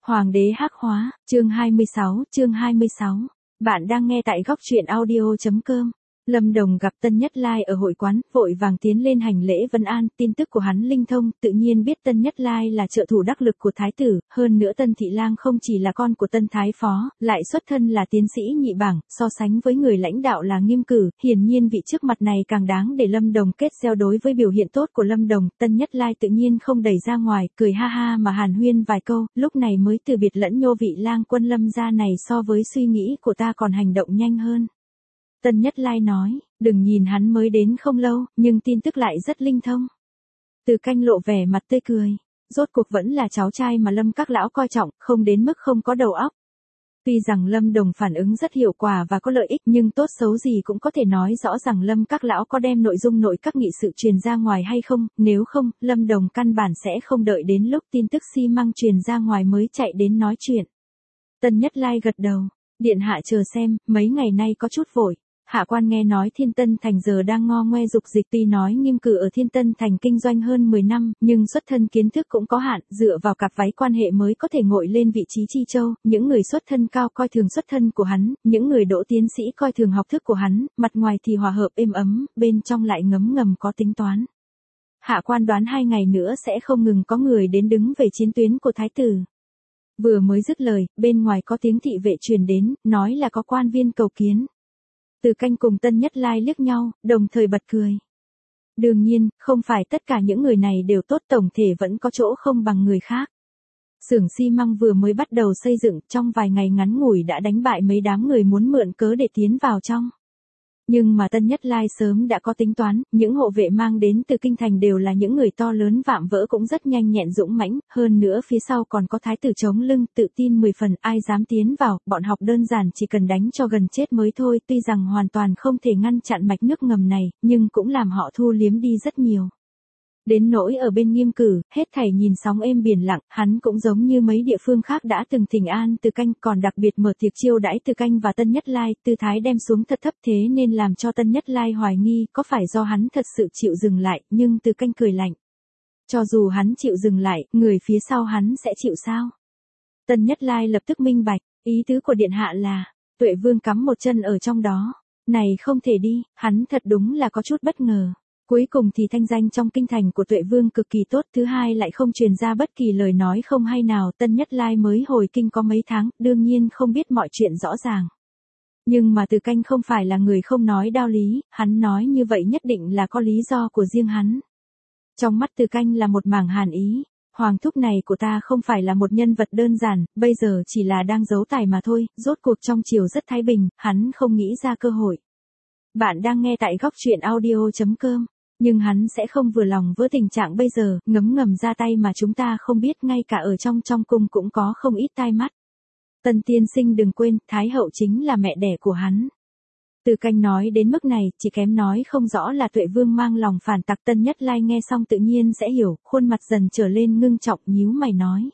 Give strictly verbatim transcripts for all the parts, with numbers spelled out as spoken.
Hoàng đế hắc hóa, chương hai mươi sáu, chương hai mươi sáu. Bạn đang nghe tại góc truyện audio chấm com. Lâm Đồng gặp Tân Nhất Lai ở hội quán, vội vàng tiến lên hành lễ vân an, tin tức của hắn linh thông, tự nhiên biết Tân Nhất Lai là trợ thủ đắc lực của thái tử, hơn nữa Tân Thị Lang không chỉ là con của Tân Thái Phó, lại xuất thân là tiến sĩ nhị bảng, so sánh với người lãnh đạo là Nghiêm Cử, hiển nhiên vị trước mặt này càng đáng để Lâm Đồng kết giao. Đối với biểu hiện tốt của Lâm Đồng, Tân Nhất Lai tự nhiên không đẩy ra ngoài, cười ha ha mà hàn huyên vài câu, lúc này mới từ biệt lẫn nhô vị lang quân Lâm gia này so với suy nghĩ của ta còn hành động nhanh hơn. Tân Nhất Lai nói, đừng nhìn hắn mới đến không lâu, nhưng tin tức lại rất linh thông. Từ Canh lộ vẻ mặt tươi cười, rốt cuộc vẫn là cháu trai mà Lâm các lão coi trọng, không đến mức không có đầu óc. Tuy rằng Lâm Đồng phản ứng rất hiệu quả và có lợi ích, nhưng tốt xấu gì cũng có thể nói rõ rằng Lâm các lão có đem nội dung nội các nghị sự truyền ra ngoài hay không, nếu không, Lâm Đồng căn bản sẽ không đợi đến lúc tin tức xi măng truyền ra ngoài mới chạy đến nói chuyện. Tân Nhất Lai gật đầu, điện hạ chờ xem, mấy ngày nay có chút vội. Hạ quan nghe nói Thiên Tân Thành giờ đang ngo ngoe dục dịch, tuy nói Nghiêm Cử ở Thiên Tân Thành kinh doanh hơn mười năm, nhưng xuất thân kiến thức cũng có hạn, dựa vào cặp váy quan hệ mới có thể ngồi lên vị trí chi châu, những người xuất thân cao coi thường xuất thân của hắn, những người đỗ tiến sĩ coi thường học thức của hắn, mặt ngoài thì hòa hợp êm ấm, bên trong lại ngấm ngầm có tính toán. Hạ quan đoán hai ngày nữa sẽ không ngừng có người đến đứng về chiến tuyến của thái tử. Vừa mới dứt lời, bên ngoài có tiếng thị vệ truyền đến, nói là có quan viên cầu kiến. Từ Canh cùng Tân Nhất Lai liếc nhau, đồng thời bật cười. Đương nhiên, không phải tất cả những người này đều tốt, tổng thể vẫn có chỗ không bằng người khác. Xưởng xi măng vừa mới bắt đầu xây dựng, trong vài ngày ngắn ngủi đã đánh bại mấy đám người muốn mượn cớ để tiến vào trong. Nhưng mà Tân Nhất Lai sớm đã có tính toán, những hộ vệ mang đến từ kinh thành đều là những người to lớn vạm vỡ cũng rất nhanh nhẹn dũng mãnh, hơn nữa phía sau còn có thái tử chống lưng, tự tin mười phần, ai dám tiến vào, bọn học đơn giản chỉ cần đánh cho gần chết mới thôi, tuy rằng hoàn toàn không thể ngăn chặn mạch nước ngầm này, nhưng cũng làm họ thu liếm đi rất nhiều. Đến nỗi ở bên Nghiêm Cử, hết thảy nhìn sóng êm biển lặng, hắn cũng giống như mấy địa phương khác đã từng thỉnh an Từ Canh, còn đặc biệt mở tiệc chiêu đãi Từ Canh và Tân Nhất Lai, tư thái đem xuống thật thấp, thế nên làm cho Tân Nhất Lai hoài nghi có phải do hắn thật sự chịu dừng lại, nhưng Từ Canh cười lạnh. Cho dù hắn chịu dừng lại, người phía sau hắn sẽ chịu sao? Tân Nhất Lai lập tức minh bạch, ý tứ của điện hạ là, Tuệ Vương cắm một chân ở trong đó, này không thể đi, hắn thật đúng là có chút bất ngờ. Cuối cùng thì thanh danh trong kinh thành của Tuệ Vương cực kỳ tốt, thứ hai lại không truyền ra bất kỳ lời nói không hay nào, Tân Nhất Lai mới hồi kinh có mấy tháng, đương nhiên không biết mọi chuyện rõ ràng. Nhưng mà Từ Canh không phải là người không nói đạo lý, hắn nói như vậy nhất định là có lý do của riêng hắn. Trong mắt Từ Canh là một mảng hàn ý, hoàng thúc này của ta không phải là một nhân vật đơn giản, bây giờ chỉ là đang giấu tài mà thôi, rốt cuộc trong triều rất thái bình, hắn không nghĩ ra cơ hội. Bạn đang nghe tại góc truyện audio chấm com. Nhưng hắn sẽ không vừa lòng với tình trạng bây giờ, ngấm ngầm ra tay mà chúng ta không biết, ngay cả ở trong trong cung cũng có không ít tai mắt. Tân tiên sinh đừng quên, Thái hậu chính là mẹ đẻ của hắn. Từ Canh nói đến mức này, chỉ kém nói không rõ là Tuệ Vương mang lòng phản tặc. Tân Nhất Lai nghe xong tự nhiên sẽ hiểu, khuôn mặt dần trở lên ngưng trọng, nhíu mày nói.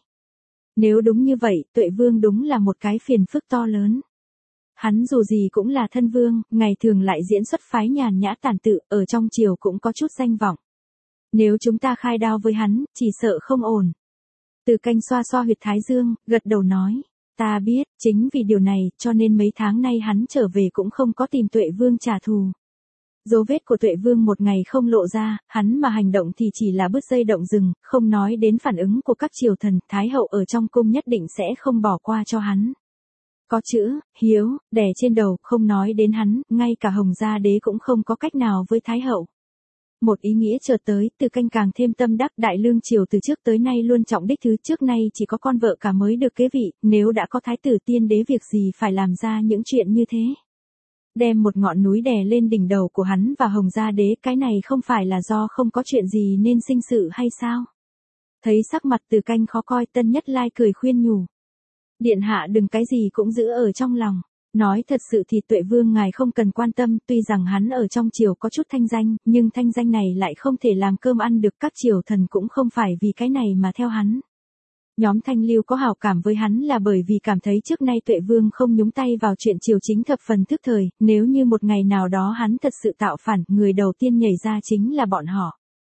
Nếu đúng như vậy, Tuệ Vương đúng là một cái phiền phức to lớn. Hắn dù gì cũng là thân vương, ngày thường lại diễn xuất phái nhàn nhã tản tự, ở trong triều cũng có chút danh vọng. Nếu chúng ta khai đao với hắn, chỉ sợ không ổn. Từ Canh xoa xoa huyệt thái dương, gật đầu nói, ta biết, chính vì điều này, cho nên mấy tháng nay hắn trở về cũng không có tìm Tuệ Vương trả thù. Dấu vết của Tuệ Vương một ngày không lộ ra, hắn mà hành động thì chỉ là bứt dây động rừng, không nói đến phản ứng của các triều thần, Thái hậu ở trong cung nhất định sẽ không bỏ qua cho hắn. Có chữ, hiếu, đè trên đầu, không nói đến hắn, ngay cả Hồng Gia Đế cũng không có cách nào với Thái hậu. Một ý nghĩa chợt tới, Từ Canh càng thêm tâm đắc, Đại Lương triều từ trước tới nay luôn trọng đích thứ, trước nay chỉ có con vợ cả mới được kế vị, nếu đã có Thái tử tiên đế việc gì phải làm ra những chuyện như thế. Đem một ngọn núi đè lên đỉnh đầu của hắn và Hồng Gia Đế, cái này không phải là do không có chuyện gì nên sinh sự hay sao? Thấy sắc mặt Từ Canh khó coi, Tân Nhất Lai cười khuyên nhủ. Điện hạ đừng cái gì cũng giữ ở trong lòng. Nói thật sự thì Tuệ Vương ngài không cần quan tâm, tuy rằng hắn ở trong triều có chút thanh danh, nhưng thanh danh này lại không thể làm cơm ăn được, các triều thần cũng không phải vì cái này mà theo hắn. Nhóm Thanh Lưu có hảo cảm với hắn là bởi vì cảm thấy trước nay Tuệ Vương không nhúng tay vào chuyện triều chính thập phần thức thời, nếu như một ngày nào đó hắn thật sự tạo phản, người đầu tiên nhảy ra chính là bọn họ.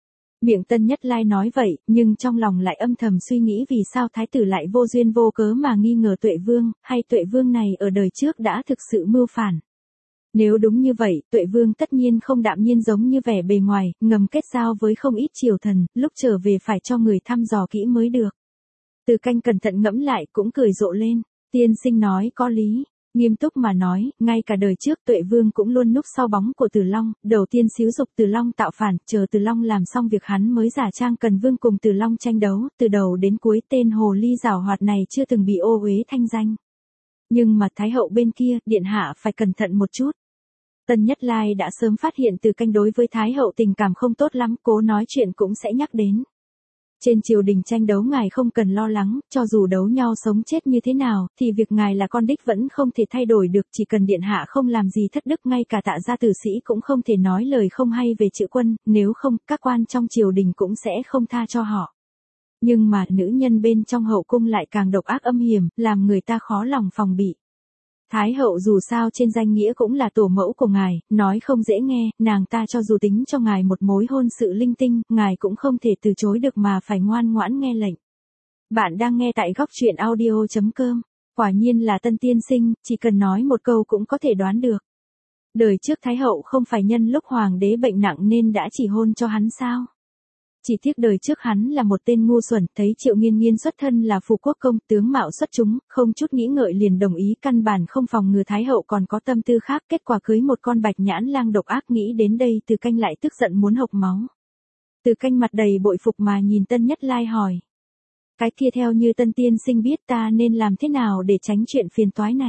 Miệng Tân Nhất Lai nói vậy, nhưng trong lòng lại âm thầm suy nghĩ vì sao thái tử lại vô duyên vô cớ mà nghi ngờ Tuệ Vương, hay Tuệ Vương này ở đời trước đã thực sự mưu phản. Nếu đúng như vậy, Tuệ Vương tất nhiên không đạm nhiên giống như vẻ bề ngoài, ngầm kết giao với không ít triều thần, lúc trở về phải cho người thăm dò kỹ mới được. Từ Canh cẩn thận ngẫm lại cũng cười rộ lên, tiên sinh nói có lý. Nghiêm túc mà nói, ngay cả đời trước Tuệ Vương cũng luôn núp sau bóng của Từ Long, đầu tiên xíu dục Từ Long tạo phản, chờ Từ Long làm xong việc hắn mới giả trang Cần Vương cùng Từ Long tranh đấu, từ đầu đến cuối tên hồ ly giảo hoạt này chưa từng bị ô uế thanh danh. Nhưng mà Thái hậu bên kia, điện hạ phải cẩn thận một chút. Tân Nhất Lai đã sớm phát hiện Từ Canh đối với Thái hậu tình cảm không tốt lắm, cố nói chuyện cũng sẽ nhắc đến. Trên triều đình tranh đấu ngài không cần lo lắng, cho dù đấu nhau sống chết như thế nào, thì việc ngài là con đích vẫn không thể thay đổi được, chỉ cần điện hạ không làm gì thất đức, ngay cả Tạ gia tử sĩ cũng không thể nói lời không hay về Chữ Quân, nếu không, các quan trong triều đình cũng sẽ không tha cho họ. Nhưng mà nữ nhân bên trong hậu cung lại càng độc ác âm hiểm, làm người ta khó lòng phòng bị. Thái hậu dù sao trên danh nghĩa cũng là tổ mẫu của ngài, nói không dễ nghe, nàng ta cho dù tính cho ngài một mối hôn sự linh tinh, ngài cũng không thể từ chối được mà phải ngoan ngoãn nghe lệnh. Bạn đang nghe tại góc truyện audio chấm com, quả nhiên là Tân tiên sinh, chỉ cần nói một câu cũng có thể đoán được. Đời trước Thái hậu không phải nhân lúc hoàng đế bệnh nặng nên đã chỉ hôn cho hắn sao? Chỉ tiếc đời trước hắn là một tên ngu xuẩn, thấy Triệu Nghiên Nghiên xuất thân là phù quốc công, tướng mạo xuất chúng, không chút nghĩ ngợi liền đồng ý, căn bản không phòng ngừa Thái hậu còn có tâm tư khác, kết quả cưới một con bạch nhãn lang độc ác. Nghĩ đến đây Từ Canh lại tức giận muốn hộc máu. Từ Canh mặt đầy bội phục mà nhìn Tân Nhất Lai hỏi. Cái kia theo như Tân tiên sinh biết ta nên làm thế nào để tránh chuyện phiền toái này?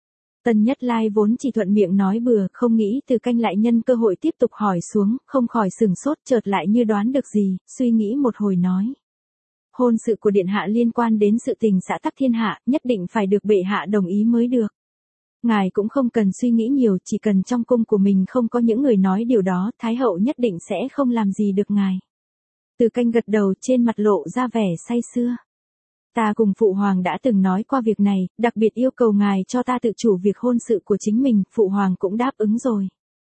Tân Nhất Lai vốn chỉ thuận miệng nói bừa, không nghĩ Từ Canh lại nhân cơ hội tiếp tục hỏi xuống, không khỏi sừng sốt, chợt lại như đoán được gì, suy nghĩ một hồi nói. Hôn sự của điện hạ liên quan đến sự tình xã tắc thiên hạ, nhất định phải được bệ hạ đồng ý mới được. Ngài cũng không cần suy nghĩ nhiều, chỉ cần trong cung của mình không có những người nói điều đó, Thái hậu nhất định sẽ không làm gì được ngài. Từ Canh gật đầu, trên mặt lộ ra vẻ say sưa. Ta cùng Phụ Hoàng đã từng nói qua việc này, đặc biệt yêu cầu ngài cho ta tự chủ việc hôn sự của chính mình, Phụ Hoàng cũng đáp ứng rồi.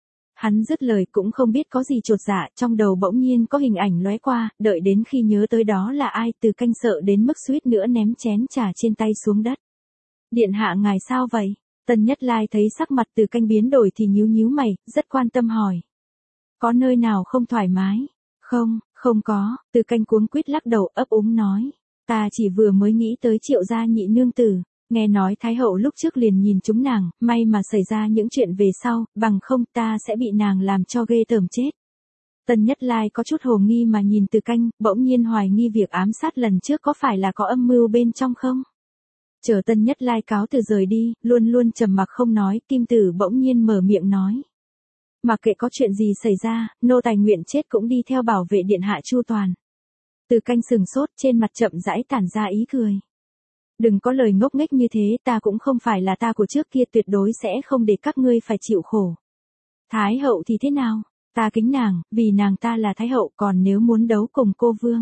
Hắn dứt lời cũng không biết có gì chột dạ, trong đầu bỗng nhiên có hình ảnh lóe qua, đợi đến khi nhớ tới đó là ai, Từ Canh sợ đến mức suýt nữa ném chén trà trên tay xuống đất. Điện hạ ngài sao vậy? Tân Nhất Lai thấy sắc mặt Từ Canh biến đổi thì nhíu nhíu mày, rất quan tâm hỏi. Có nơi nào không thoải mái? Không, không có, Từ Canh cuống quýt lắc đầu ấp úng nói. Ta chỉ vừa mới nghĩ tới Triệu gia nhị nương tử, nghe nói Thái hậu lúc trước liền nhìn chúng nàng, may mà xảy ra những chuyện về sau, bằng không ta sẽ bị nàng làm cho ghê tởm chết. Tân Nhất Lai có chút hồ nghi mà nhìn Từ Canh, bỗng nhiên hoài nghi việc ám sát lần trước có phải là có âm mưu bên trong không? Chờ Tân Nhất Lai cáo từ rời đi, luôn luôn trầm mặc không nói, Kim Tử bỗng nhiên mở miệng nói. Mặc kệ có chuyện gì xảy ra, nô tài nguyện chết cũng đi theo bảo vệ điện hạ chu toàn. Từ Canh sừng sốt, trên mặt chậm rãi tản ra ý cười. Đừng có lời ngốc nghếch như thế, ta cũng không phải là ta của trước kia, tuyệt đối sẽ không để các ngươi phải chịu khổ. Thái hậu thì thế nào? Ta kính nàng, vì nàng ta là Thái hậu, còn nếu muốn đấu cùng cô Vương.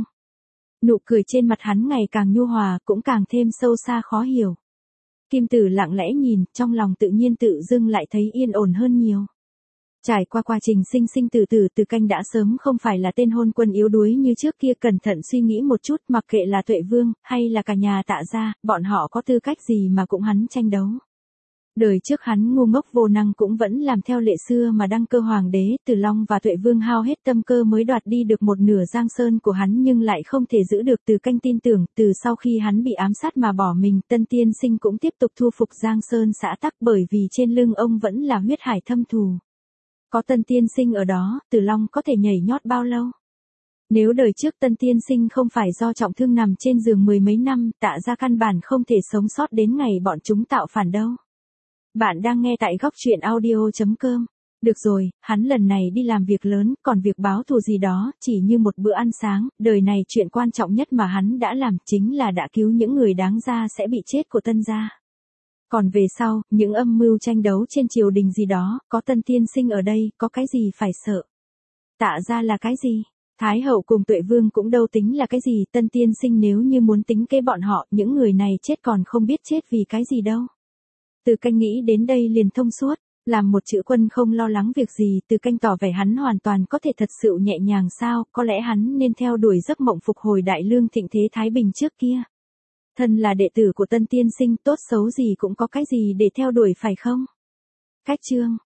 Nụ cười trên mặt hắn ngày càng nhu hòa, cũng càng thêm sâu xa khó hiểu. Kim Tử lặng lẽ nhìn, trong lòng tự nhiên tự dưng lại thấy yên ổn hơn nhiều. Trải qua quá trình sinh sinh tử tử, Từ Canh đã sớm không phải là tên hôn quân yếu đuối như trước kia, cẩn thận suy nghĩ một chút, mặc kệ là Tuệ Vương, hay là cả nhà Tạ gia, bọn họ có tư cách gì mà cũng hắn tranh đấu. Đời trước hắn ngu ngốc vô năng cũng vẫn làm theo lệ xưa mà đăng cơ hoàng đế, Từ Long và Tuệ Vương hao hết tâm cơ mới đoạt đi được một nửa Giang Sơn của hắn nhưng lại không thể giữ được. Từ Canh tin tưởng, từ sau khi hắn bị ám sát mà bỏ mình, Tân tiên sinh cũng tiếp tục thu phục Giang Sơn xã tắc, bởi vì trên lưng ông vẫn là huyết hải thâm thù. Có Tân tiên sinh ở đó, Từ Long có thể nhảy nhót bao lâu? Nếu đời trước Tân tiên sinh không phải do trọng thương nằm trên giường mười mấy năm, Tạ gia căn bản không thể sống sót đến ngày bọn chúng tạo phản đâu. Bạn đang nghe tại góc truyện audio chấm com. Được rồi, hắn lần này đi làm việc lớn, còn việc báo thù gì đó, chỉ như một bữa ăn sáng, đời này chuyện quan trọng nhất mà hắn đã làm chính là đã cứu những người đáng ra sẽ bị chết của Tân gia. Còn về sau, những âm mưu tranh đấu trên triều đình gì đó, có Tân tiên sinh ở đây, có cái gì phải sợ. Tạ gia là cái gì? Thái hậu cùng Tuệ Vương cũng đâu tính là cái gì, Tân tiên sinh nếu như muốn tính kế bọn họ, những người này chết còn không biết chết vì cái gì đâu. Từ Canh nghĩ đến đây liền thông suốt, Làm một chữ quân không lo lắng việc gì, Từ Canh tỏ vẻ hắn hoàn toàn có thể thật sự nhẹ nhàng sao, có lẽ hắn nên theo đuổi giấc mộng phục hồi đại lương thịnh thế Thái Bình trước kia. Thân là đệ tử của Tân tiên sinh, tốt xấu gì cũng có cái gì để theo đuổi phải không? Cách chương